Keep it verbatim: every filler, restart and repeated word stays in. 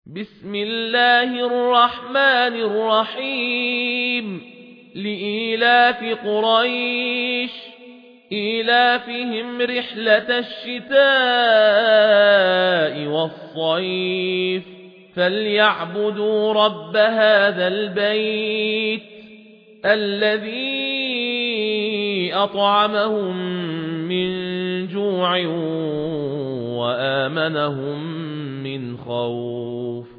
بسم الله الرحمن الرحيم لإيلاف قريش إيلافهم رحلة الشتاء والصيف فليعبدوا رب هذا البيت الذي أطعمهم من جوع وآمنهم من خوف.